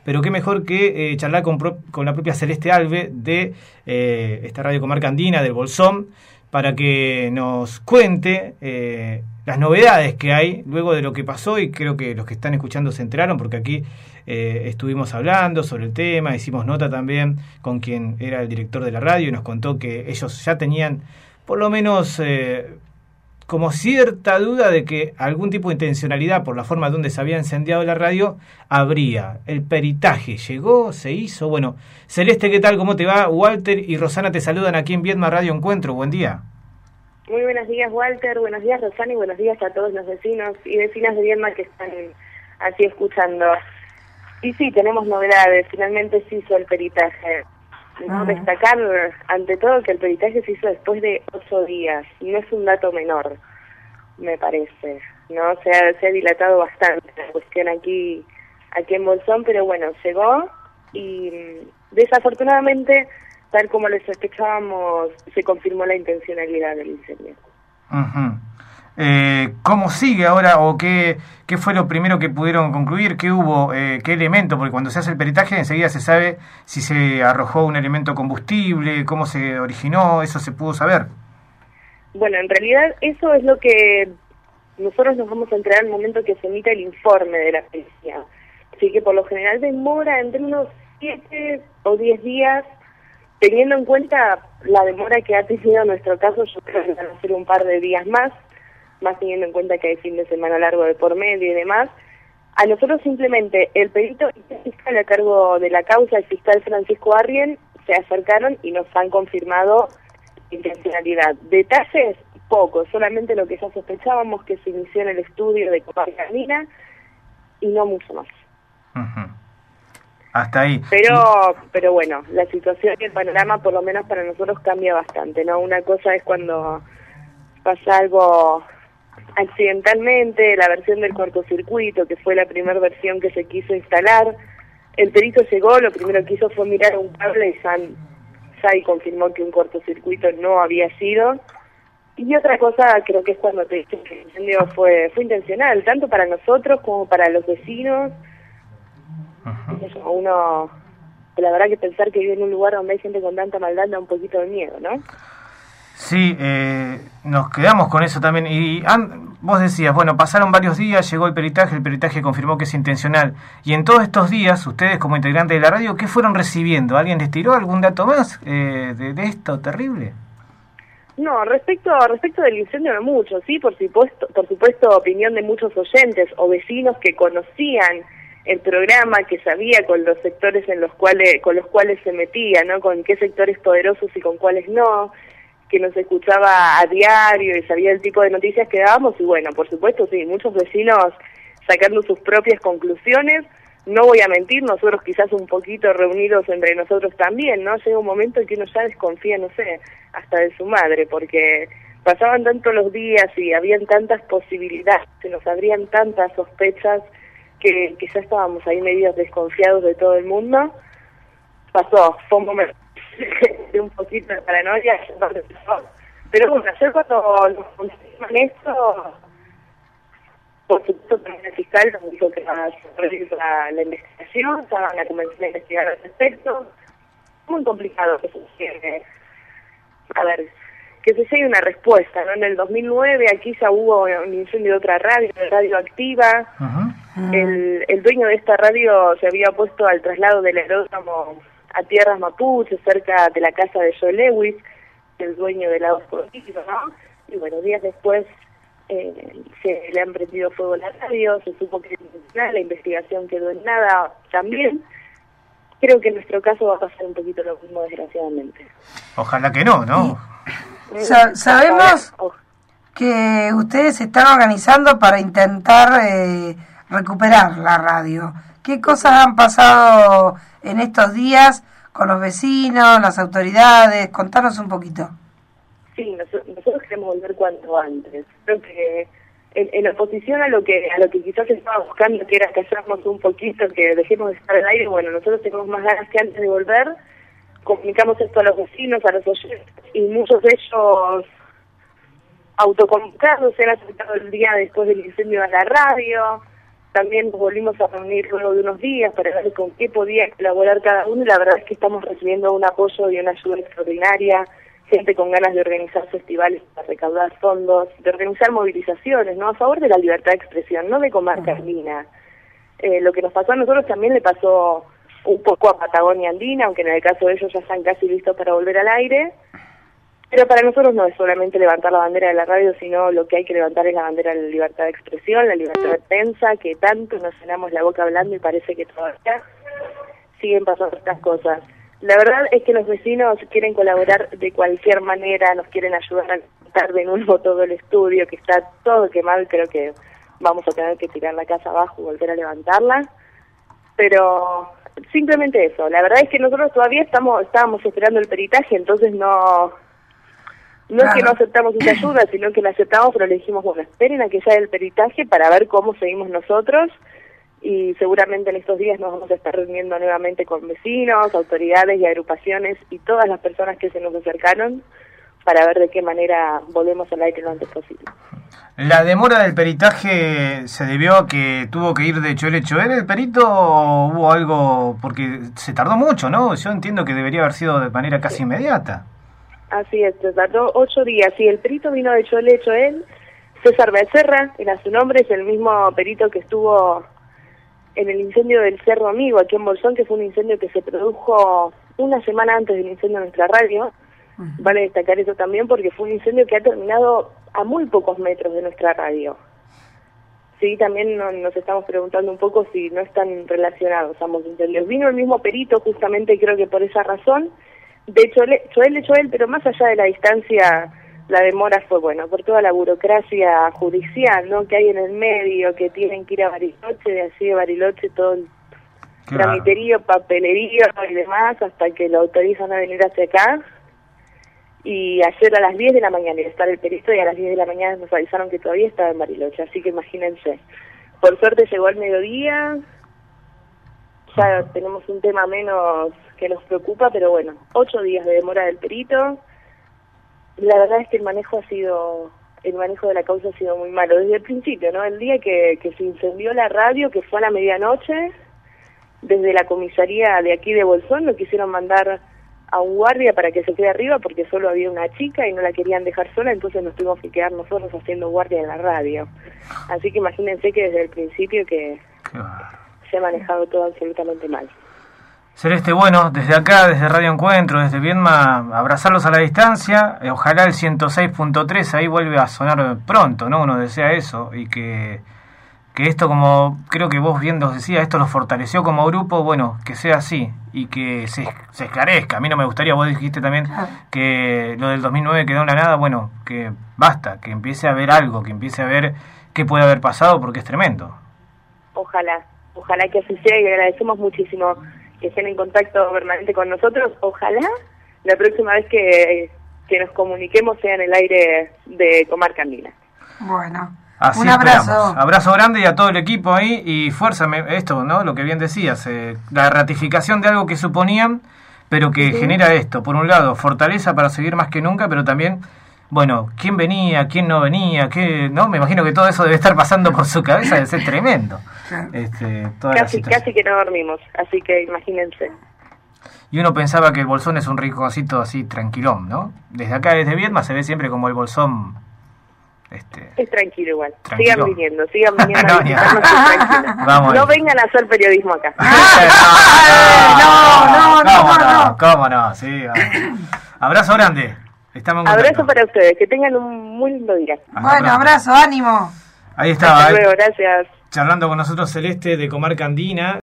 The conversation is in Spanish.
pero qué mejor que charlar con la propia Celeste Alve de esta Radio Comarca Andina, del Bolsón, para que nos cuente las novedades que hay luego de lo que pasó, y creo que los que están escuchando se enteraron, porque aquí estuvimos hablando sobre el tema, hicimos nota también con quien era el director de la radio y nos contó que ellos ya tenían por lo menos como cierta duda de que algún tipo de intencionalidad por la forma donde se había incendiado la radio habría. El peritaje llegó, se hizo. Bueno, Celeste, ¿qué tal? ¿Cómo te va? Walter y Rosana te saludan aquí en Viedma Radio Encuentro. Buen día. Muy buenos días, Walter. Buenos días, Rosana, y buenos días a todos los vecinos y vecinas de Viedma que están así escuchando. Y sí, tenemos novedades. Finalmente se hizo el peritaje. ¿No? Destacar, ante todo, que el peritaje se hizo después de 8 días. No es un dato menor, me parece. No, se ha dilatado bastante la cuestión aquí en Bolsón, pero bueno, llegó y desafortunadamente, tal como lo sospechábamos, se confirmó la intencionalidad del incendio. Uh-huh. ¿Cómo sigue ahora o qué fue lo primero que pudieron concluir? ¿Qué hubo? ¿Qué elemento? Porque cuando se hace el peritaje enseguida se sabe si se arrojó un elemento combustible, cómo se originó, eso se pudo saber. Bueno, en realidad eso es lo que nosotros nos vamos a enterar al momento que se emita el informe de la policía. Así que por lo general demora entre unos 7 o 10 días, teniendo en cuenta la demora que ha tenido nuestro caso. Yo creo que van a ser un par de días más teniendo en cuenta que hay fin de semana largo de por medio y demás. A nosotros simplemente el perito y el fiscal a cargo de la causa, el fiscal Francisco Arrien, se acercaron y nos han confirmado intencionalidad. Detalles, pocos, solamente lo que ya sospechábamos, que se inició en el estudio de Comarca Andina, y no mucho más. Uh-huh. Hasta ahí. Pero bueno, la situación y el panorama, por lo menos para nosotros, cambia bastante, ¿no? Una cosa es cuando pasa algo accidentalmente, la versión del cortocircuito, que fue la primera versión que se quiso instalar. El perito llegó, lo primero que hizo fue mirar un cable y ya confirmó que un cortocircuito no había sido. Y otra cosa creo que es cuando te dicen que el incendio fue intencional, tanto para nosotros como para los vecinos. Uh-huh. Uno, la verdad que pensar que vive en un lugar donde hay gente con tanta maldad da un poquito de miedo, ¿no? Sí, nos quedamos con eso también. Y vos decías, bueno, pasaron varios días, llegó el peritaje confirmó que es intencional. Y en todos estos días, ustedes como integrantes de la radio, ¿qué fueron recibiendo? ¿Alguien les tiró algún dato más de esto terrible? No, respecto del incendio no mucho, sí, por supuesto, opinión de muchos oyentes o vecinos que conocían el programa, que sabía con los sectores con los cuales se metía, ¿no? Con qué sectores poderosos y con cuáles no, que nos escuchaba a diario y sabía el tipo de noticias que dábamos. Y bueno, por supuesto, sí, muchos vecinos sacando sus propias conclusiones. No voy a mentir, nosotros quizás un poquito reunidos entre nosotros también, ¿no? Llega un momento en que uno ya desconfía, no sé, hasta de su madre, porque pasaban tanto los días y habían tantas posibilidades, se nos abrían tantas sospechas que ya estábamos ahí medio desconfiados de todo el mundo. Fue un momento de un poquito de paranoia, pero bueno, ayer cuando nos confirman esto, por supuesto también el fiscal nos dijo que iba a realizar la investigación, estaban a comenzar a investigar al respecto. Muy complicado que se llegue, que se llegue una respuesta, ¿no? En el 2009 aquí ya hubo un incendio de otra radio activa. Uh-huh. El dueño de esta radio se había opuesto al traslado del aeródromo a tierras mapuche, cerca de la casa de Joe Lewis, el dueño del lado político, ¿no? Y bueno, días después se le han prendido fuego a la radio, se supo que la investigación quedó en nada también. Creo que en nuestro caso va a pasar un poquito lo mismo, desgraciadamente. Ojalá que no, ¿no? Sabemos que ustedes se están organizando para intentar recuperar la radio. ¿Qué cosas han pasado en estos días con los vecinos, las autoridades? Contanos un poquito. Sí, nosotros queremos volver cuanto antes. Creo que en oposición a lo que quizás estaba buscando, que era callarnos un poquito, que dejemos de estar al aire, bueno, nosotros tenemos más ganas que antes de volver. Comunicamos esto a los vecinos, a los oyentes, y muchos de ellos autoconvocados se han acercado el día después del incendio a la radio. también nos volvimos a reunir luego de unos días para ver con qué podía colaborar cada uno, y la verdad es que estamos recibiendo un apoyo y una ayuda extraordinaria, gente con ganas de organizar festivales para recaudar fondos, de organizar movilizaciones, ¿no?, a favor de la libertad de expresión, no de Comarca Andina. Lo que nos pasó a nosotros también le pasó un poco a Patagonia Andina, aunque en el caso de ellos ya están casi listos para volver al aire. Pero para nosotros no es solamente levantar la bandera de la radio, sino lo que hay que levantar es la bandera de la libertad de expresión, la libertad de prensa, que tanto nos llenamos la boca hablando y parece que todavía siguen pasando estas cosas. La verdad es que los vecinos quieren colaborar de cualquier manera, nos quieren ayudar a quitar de nuevo todo el estudio, que está todo quemado, y creo que vamos a tener que tirar la casa abajo y volver a levantarla. Pero simplemente eso, la verdad es que nosotros todavía estábamos esperando el peritaje, entonces no es que no aceptamos esa ayuda, sino que la aceptamos, pero le dijimos, bueno, esperen a que ya haya el peritaje para ver cómo seguimos nosotros, y seguramente en estos días nos vamos a estar reuniendo nuevamente con vecinos, autoridades y agrupaciones y todas las personas que se nos acercaron para ver de qué manera volvemos al aire lo antes posible. ¿La demora del peritaje se debió a que tuvo que ir de Choel el perito, o hubo algo, porque se tardó mucho, ¿no? Yo entiendo que debería haber sido de manera casi inmediata. Así es, se tardó 8 días. Sí, el perito vino de Choel, César Becerra, era su nombre, es el mismo perito que estuvo en el incendio del Cerro Amigo, aquí en Bolsón, que fue un incendio que se produjo una semana antes del incendio de nuestra radio. Vale destacar eso también, porque fue un incendio que ha terminado a muy pocos metros de nuestra radio. Sí, también nos estamos preguntando un poco si no están relacionados ambos incendios. Vino el mismo perito, justamente creo que por esa razón, de Choel, pero más allá de la distancia, la demora fue, bueno, por toda la burocracia judicial, ¿no?, que hay en el medio, que tienen que ir a Bariloche, de allí de Bariloche todo el tramiterío, papelerío y demás, hasta que lo autorizan a venir hacia acá. Y ayer a las 10 de la mañana iba a estar el perito, y a las 10 de la mañana nos avisaron que todavía estaba en Bariloche, así que imagínense. Por suerte llegó al mediodía, ya tenemos un tema menos que nos preocupa, pero bueno, 8 días de demora del perito. La verdad es que el manejo de la causa ha sido muy malo desde el principio, ¿no? El día que se incendió la radio, que fue a la medianoche, desde la comisaría de aquí de Bolsón no quisieron mandar a un guardia para que se quede arriba porque solo había una chica y no la querían dejar sola, entonces nos tuvimos que quedar nosotros haciendo guardia en la radio. Así que imagínense que desde el principio que se ha manejado todo absolutamente mal. Celeste, bueno, desde acá, desde Radio Encuentro, desde Viedma, abrazarlos a la distancia, ojalá el 106.3 ahí vuelve a sonar pronto, ¿no? Uno desea eso, y que esto, como creo que vos bien nos decías, esto los fortaleció como grupo, bueno, que sea así, y que se esclarezca. A mí no me gustaría, vos dijiste también que lo del 2009 quedó en la nada, bueno, que basta, que empiece a ver algo, que empiece a ver qué puede haber pasado, porque es tremendo. Ojalá que así sea, y agradecemos muchísimo que estén en contacto permanente con nosotros. Ojalá la próxima vez que nos comuniquemos sea en el aire de Comarca Andina. Bueno, así un abrazo. Esperamos. Abrazo grande y a todo el equipo ahí, y fuerza, esto, ¿no? Lo que bien decías, la ratificación de algo que suponían, pero que genera esto, por un lado, fortaleza para seguir más que nunca, pero también, bueno, quién venía, quién no venía, ¿no? Me imagino que todo eso debe estar pasando por su cabeza, debe ser tremendo. Casi que no dormimos, así que imagínense. Y uno pensaba que el Bolsón es un rinconcito así tranquilón, ¿no? Desde acá, desde Viedma, se ve siempre como el Bolsón. Es tranquilo igual. Tranquilo. Sigan viniendo a visitarnos. Vamos, no vengan a hacer periodismo acá. No. ¿Cómo no? Sí, vamos. Abrazo grande. Estamos en abrazo para ustedes, que tengan un muy lindo día. Bueno, abrazo, ánimo. Ahí estaba. Hasta luego, gracias. Charlando con nosotros Celeste de Comarca Andina.